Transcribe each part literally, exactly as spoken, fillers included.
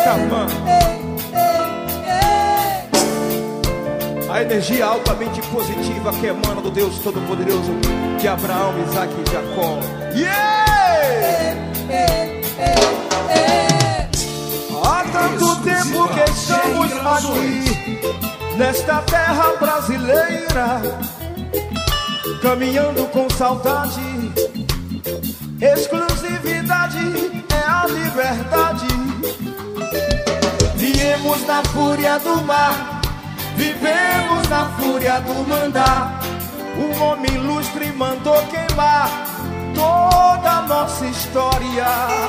Samã. A energia altamente positiva que emana do Deus Todo-Poderoso de Abraão, Isaque e Jacó. Yeah! Há tanto tempo que estamos aqui nesta terra brasileira, caminhando com saudade. Exclusividade é a liberdade. Viemos na fúria do mar, vivemos na fúria do mandar. Um homem ilustre mandou queimar toda a nossa história.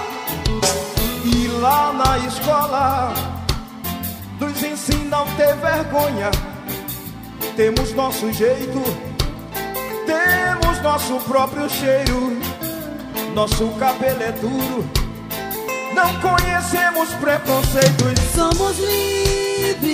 E lá na escola nos ensina a ter vergonha. Temos nosso jeito, temos nosso próprio cheiro. Nosso cabelo é duro, não conhecemos preconceitos. Somos livres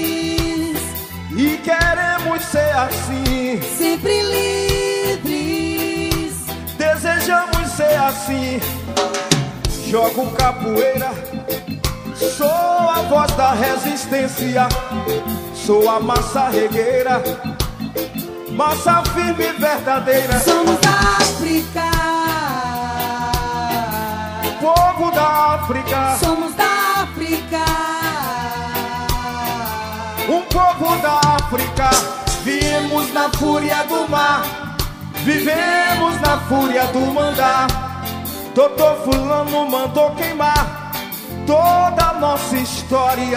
e queremos ser assim, sempre livres. Desejamos ser assim. Jogo capoeira, sou a voz da resistência. Sou a massa regueira, massa firme e verdadeira. Somos da África, povo da África. Somos da África, um povo da África. Viemos na fúria do mar, vivemos na fúria do mandar. Doutor fulano mandou queimar toda a nossa história.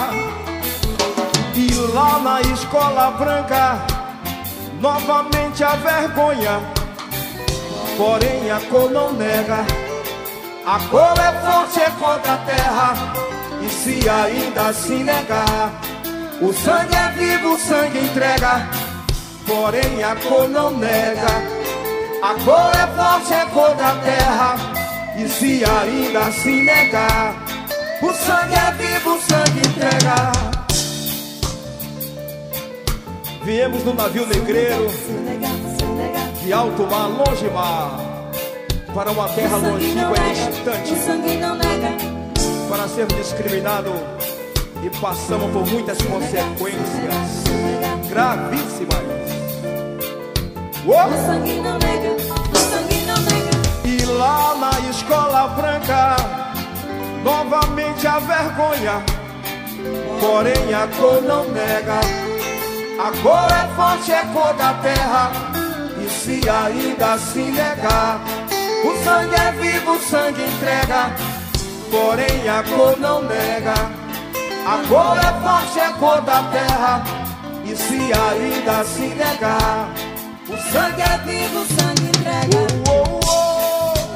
E lá na escola branca, novamente a vergonha. Porém a cor não nega. A cor é forte, é cor da terra. E se ainda se negar, o sangue é vivo, o sangue entrega. Porém a cor não nega. A cor é forte, é cor da terra. E se ainda se negar, o sangue é vivo, o sangue entrega. Viemos no navio negreiro, de alto mar, longe mar, para uma terra longínqua e distante, para sermos discriminados e passamos por muitas consequências gravíssimas. Oh! o sangue não nega, o sangue não nega. E lá na escola branca, novamente a vergonha. Porém a cor não nega. A cor é forte, é cor da terra. E se ainda se negar, o sangue é vivo, o sangue entrega. Porém a cor não nega. A cor é forte, é cor da terra. E se ainda se negar, o sangue é vivo, o sangue entrega. Oh, oh, oh.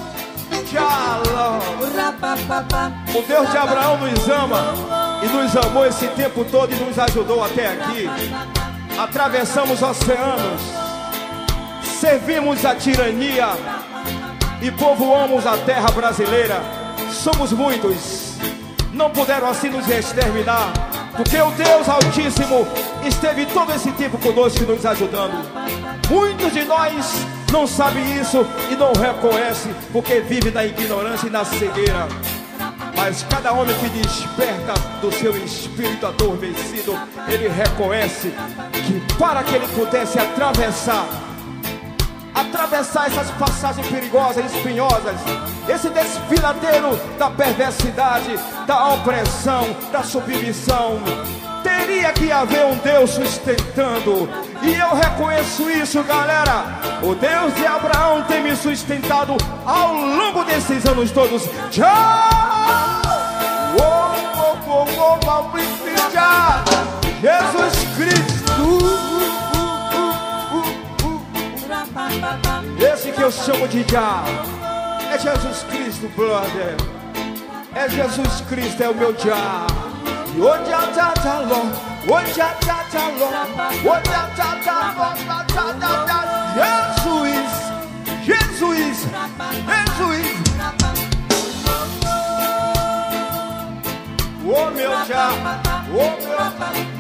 O Deus de Abraão nos ama e nos amou esse tempo todo e nos ajudou até aqui. Atravessamos oceanos, servimos a tirania e povoamos a terra brasileira. Somos muitos, não puderam assim nos exterminar, porque o Deus Altíssimo esteve todo esse tempo conosco e nos ajudando. Muitos de nós não sabem isso e não reconhecem, porque vive na ignorância e na cegueira. Mas cada homem que desperta do seu espírito adormecido, ele reconhece que para que ele pudesse atravessar Atravessar essas passagens perigosas e espinhosas, esse desfiladeiro da perversidade, da opressão, da submissão, teria que haver um Deus sustentando. E eu reconheço isso, galera. O Deus de Abraão tem me sustentado ao longo desses anos todos. Já! Oh, oh, oh, oh, oh, Jesus Cristo, esse que eu chamo de Já, é Jesus Cristo, brother. É Jesus Cristo, é o meu Já. Jesus, Jesus, Jesus. Oh meu Já, oh meu